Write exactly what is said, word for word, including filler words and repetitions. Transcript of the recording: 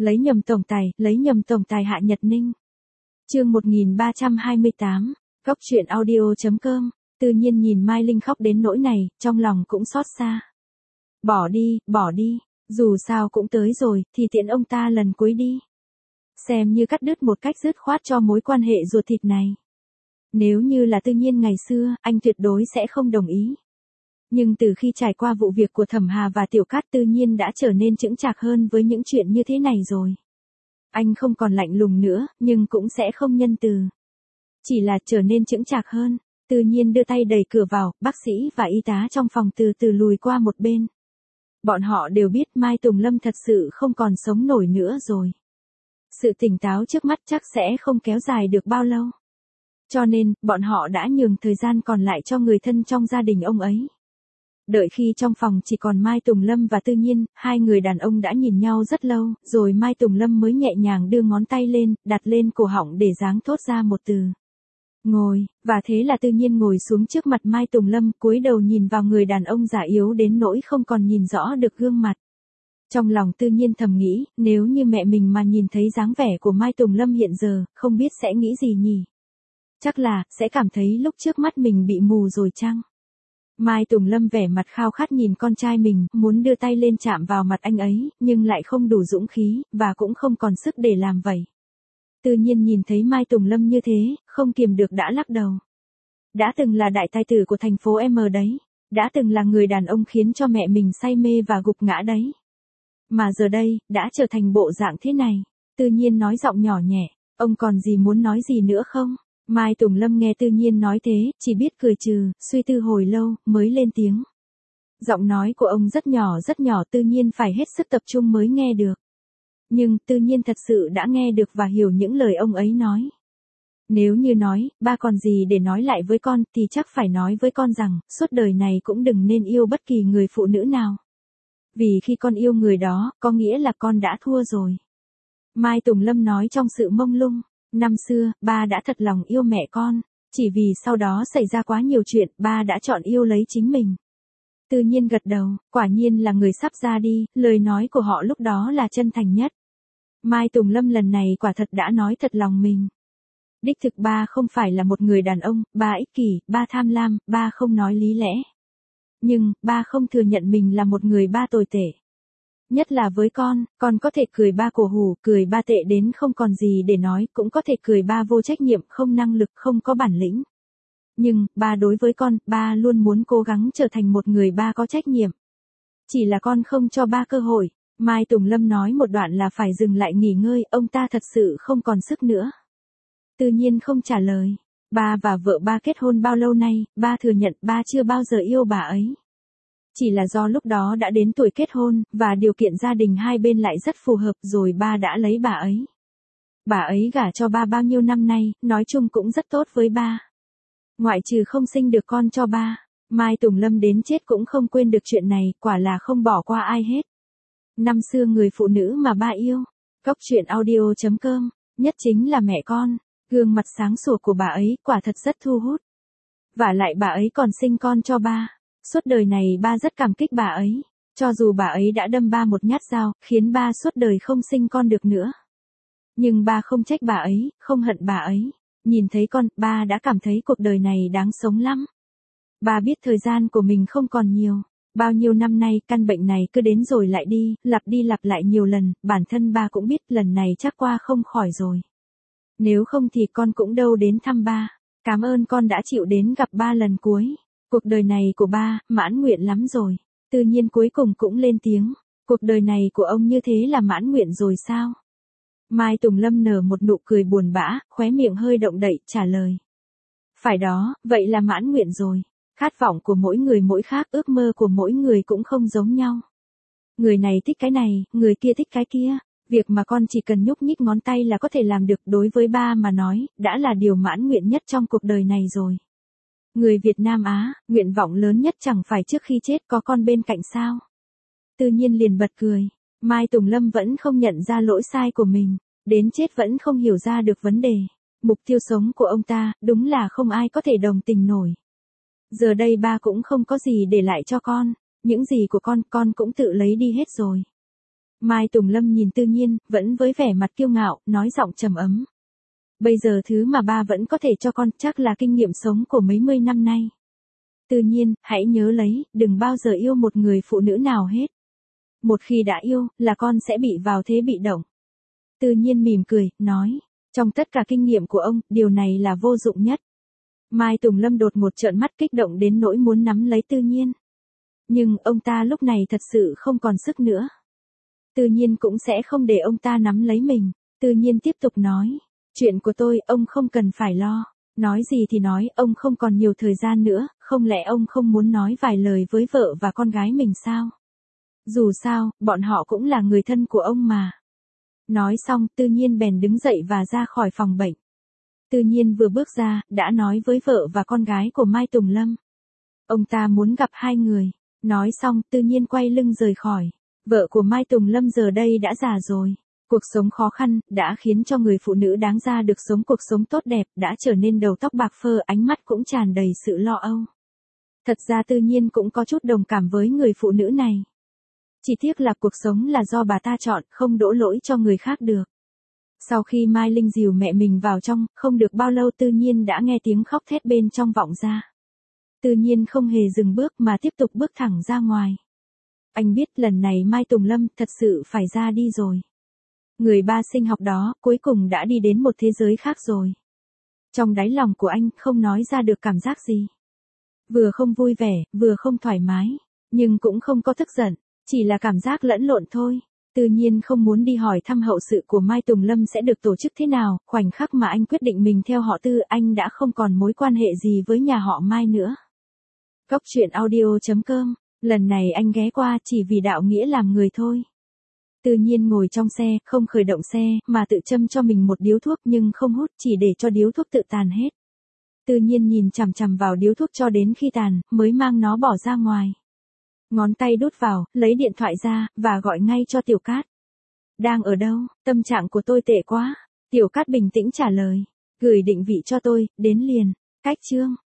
Lấy nhầm tổng tài, lấy nhầm tổng tài Hạ Nhật Ninh. Chương một nghìn ba trăm hai mươi tám, Góc truyện audio chấm com. Tự nhiên nhìn Mai Linh khóc đến nỗi này, trong lòng cũng xót xa. Bỏ đi, bỏ đi, dù sao cũng tới rồi, thì tiễn ông ta lần cuối đi. Xem như cắt đứt một cách dứt khoát cho mối quan hệ ruột thịt này. Nếu như là Tự nhiên ngày xưa, anh tuyệt đối sẽ không đồng ý. Nhưng từ khi trải qua vụ việc của Thẩm Hà và Tiểu Cát, Tự nhiên đã trở nên chững chạc hơn với những chuyện như thế này rồi. Anh không còn lạnh lùng nữa, nhưng cũng sẽ không nhân từ. Chỉ là trở nên chững chạc hơn. Tự nhiên đưa tay đẩy cửa vào, bác sĩ và y tá trong phòng từ từ lùi qua một bên. Bọn họ đều biết Mai Tùng Lâm thật sự không còn sống nổi nữa rồi. Sự tỉnh táo trước mắt chắc sẽ không kéo dài được bao lâu. Cho nên, bọn họ đã nhường thời gian còn lại cho người thân trong gia đình ông ấy. Đợi khi trong phòng chỉ còn Mai Tùng Lâm và Tự nhiên, hai người đàn ông đã nhìn nhau rất lâu, rồi Mai Tùng Lâm mới nhẹ nhàng đưa ngón tay lên, đặt lên cổ họng để giáng thốt ra một từ. Ngồi, và thế là Tự nhiên ngồi xuống trước mặt Mai Tùng Lâm, cúi đầu nhìn vào người đàn ông già yếu đến nỗi không còn nhìn rõ được gương mặt. Trong lòng Tự nhiên thầm nghĩ, nếu như mẹ mình mà nhìn thấy dáng vẻ của Mai Tùng Lâm hiện giờ, không biết sẽ nghĩ gì nhỉ? Chắc là, sẽ cảm thấy lúc trước mắt mình bị mù rồi chăng? Mai Tùng Lâm vẻ mặt khao khát nhìn con trai mình, muốn đưa tay lên chạm vào mặt anh ấy, nhưng lại không đủ dũng khí, và cũng không còn sức để làm vậy. Tự nhiên nhìn thấy Mai Tùng Lâm như thế, không kiềm được đã lắc đầu. Đã từng là đại tài tử của thành phố M đấy. Đã từng là người đàn ông khiến cho mẹ mình say mê và gục ngã đấy. Mà giờ đây, đã trở thành bộ dạng thế này. Tự nhiên nói giọng nhỏ nhẹ, ông còn gì muốn nói gì nữa không? Mai Tùng Lâm nghe Tự nhiên nói thế, chỉ biết cười trừ, suy tư hồi lâu, mới lên tiếng. Giọng nói của ông rất nhỏ rất nhỏ, Tự nhiên phải hết sức tập trung mới nghe được. Nhưng, Tự nhiên thật sự đã nghe được và hiểu những lời ông ấy nói. Nếu như nói, ba còn gì để nói lại với con, thì chắc phải nói với con rằng, suốt đời này cũng đừng nên yêu bất kỳ người phụ nữ nào. Vì khi con yêu người đó, có nghĩa là con đã thua rồi. Mai Tùng Lâm nói trong sự mông lung. Năm xưa, ba đã thật lòng yêu mẹ con. Chỉ vì sau đó xảy ra quá nhiều chuyện, ba đã chọn yêu lấy chính mình. Tự nhiên gật đầu, quả nhiên là người sắp ra đi, lời nói của họ lúc đó là chân thành nhất. Mai Tùng Lâm lần này quả thật đã nói thật lòng mình. Đích thực ba không phải là một người đàn ông, ba ích kỷ, ba tham lam, ba không nói lý lẽ. Nhưng, ba không thừa nhận mình là một người ba tồi tệ. Nhất là với con, con có thể cười ba cổ hủ, cười ba tệ đến không còn gì để nói, cũng có thể cười ba vô trách nhiệm, không năng lực, không có bản lĩnh. Nhưng, ba đối với con, ba luôn muốn cố gắng trở thành một người ba có trách nhiệm. Chỉ là con không cho ba cơ hội. Mai Tùng Lâm nói một đoạn là phải dừng lại nghỉ ngơi, ông ta thật sự không còn sức nữa. Tự nhiên không trả lời. Ba và vợ ba kết hôn bao lâu nay, ba thừa nhận ba chưa bao giờ yêu bà ấy. Chỉ là do lúc đó đã đến tuổi kết hôn, và điều kiện gia đình hai bên lại rất phù hợp rồi ba đã lấy bà ấy. Bà ấy gả cho ba bao nhiêu năm nay, nói chung cũng rất tốt với ba. Ngoại trừ không sinh được con cho ba, Mai Tùng Lâm đến chết cũng không quên được chuyện này, quả là không bỏ qua ai hết. Năm xưa người phụ nữ mà ba yêu, Góc truyện audio chấm com, nhất chính là mẹ con, gương mặt sáng sủa của bà ấy quả thật rất thu hút. Vả lại bà ấy còn sinh con cho ba, suốt đời này ba rất cảm kích bà ấy, cho dù bà ấy đã đâm ba một nhát dao, khiến ba suốt đời không sinh con được nữa. Nhưng ba không trách bà ấy, không hận bà ấy, nhìn thấy con, ba đã cảm thấy cuộc đời này đáng sống lắm. Ba biết thời gian của mình không còn nhiều. Bao nhiêu năm nay, căn bệnh này cứ đến rồi lại đi, lặp đi lặp lại nhiều lần, bản thân ba cũng biết lần này chắc qua không khỏi rồi. Nếu không thì con cũng đâu đến thăm ba. Cảm ơn con đã chịu đến gặp ba lần cuối. Cuộc đời này của ba, mãn nguyện lắm rồi. Tự nhiên cuối cùng cũng lên tiếng. Cuộc đời này của ông như thế là mãn nguyện rồi sao? Mai Tùng Lâm nở một nụ cười buồn bã, khóe miệng hơi động đậy, trả lời. Phải đó, vậy là mãn nguyện rồi. Khát vọng của mỗi người mỗi khác, ước mơ của mỗi người cũng không giống nhau. Người này thích cái này, người kia thích cái kia. Việc mà con chỉ cần nhúc nhích ngón tay là có thể làm được, đối với ba mà nói, đã là điều mãn nguyện nhất trong cuộc đời này rồi. Người Việt Nam Á, nguyện vọng lớn nhất chẳng phải trước khi chết có con bên cạnh sao? Tự nhiên liền bật cười. Mai Tùng Lâm vẫn không nhận ra lỗi sai của mình, đến chết vẫn không hiểu ra được vấn đề. Mục tiêu sống của ông ta, đúng là không ai có thể đồng tình nổi. Giờ đây ba cũng không có gì để lại cho con, những gì của con, con cũng tự lấy đi hết rồi. Mai Tùng Lâm nhìn Tư Nhiên, vẫn với vẻ mặt kiêu ngạo, nói giọng trầm ấm. Bây giờ thứ mà ba vẫn có thể cho con chắc là kinh nghiệm sống của mấy mươi năm nay. Tư Nhiên, hãy nhớ lấy, đừng bao giờ yêu một người phụ nữ nào hết. Một khi đã yêu, là con sẽ bị vào thế bị động. Tư Nhiên mỉm cười, nói, trong tất cả kinh nghiệm của ông, điều này là vô dụng nhất. Mai Tùng Lâm đột ngột trợn mắt kích động đến nỗi muốn nắm lấy Tư Nhiên. Nhưng ông ta lúc này thật sự không còn sức nữa. Tư Nhiên cũng sẽ không để ông ta nắm lấy mình. Tư Nhiên tiếp tục nói, chuyện của tôi, ông không cần phải lo. Nói gì thì nói, ông không còn nhiều thời gian nữa, không lẽ ông không muốn nói vài lời với vợ và con gái mình sao? Dù sao, bọn họ cũng là người thân của ông mà. Nói xong, Tư Nhiên bèn đứng dậy và ra khỏi phòng bệnh. Tư Nhiên vừa bước ra, đã nói với vợ và con gái của Mai Tùng Lâm. Ông ta muốn gặp hai người. Nói xong, Tư Nhiên quay lưng rời khỏi. Vợ của Mai Tùng Lâm giờ đây đã già rồi. Cuộc sống khó khăn, đã khiến cho người phụ nữ đáng ra được sống cuộc sống tốt đẹp, đã trở nên đầu tóc bạc phơ, ánh mắt cũng tràn đầy sự lo âu. Thật ra Tư Nhiên cũng có chút đồng cảm với người phụ nữ này. Chỉ tiếc là cuộc sống là do bà ta chọn, không đổ lỗi cho người khác được. Sau khi Mai Linh dìu mẹ mình vào trong, không được bao lâu Tư Nhiên đã nghe tiếng khóc thét bên trong vọng ra. Tư Nhiên không hề dừng bước mà tiếp tục bước thẳng ra ngoài. Anh biết lần này Mai Tùng Lâm thật sự phải ra đi rồi. Người ba sinh học đó cuối cùng đã đi đến một thế giới khác rồi. Trong đáy lòng của anh không nói ra được cảm giác gì. Vừa không vui vẻ, vừa không thoải mái, nhưng cũng không có tức giận, chỉ là cảm giác lẫn lộn thôi. Tự nhiên không muốn đi hỏi thăm hậu sự của Mai Tùng Lâm sẽ được tổ chức thế nào, khoảnh khắc mà anh quyết định mình theo họ Tư, anh đã không còn mối quan hệ gì với nhà họ Mai nữa. Cốc truyện audio chấm com, lần này anh ghé qua chỉ vì đạo nghĩa làm người thôi. Tự nhiên ngồi trong xe, không khởi động xe, mà tự châm cho mình một điếu thuốc nhưng không hút, chỉ để cho điếu thuốc tự tàn hết. Tự nhiên nhìn chằm chằm vào điếu thuốc cho đến khi tàn, mới mang nó bỏ ra ngoài. Ngón tay đút vào, lấy điện thoại ra, và gọi ngay cho Tiểu Cát. Đang ở đâu? Tâm trạng của tôi tệ quá. Tiểu Cát bình tĩnh trả lời. Gửi định vị cho tôi, đến liền. Cách chương.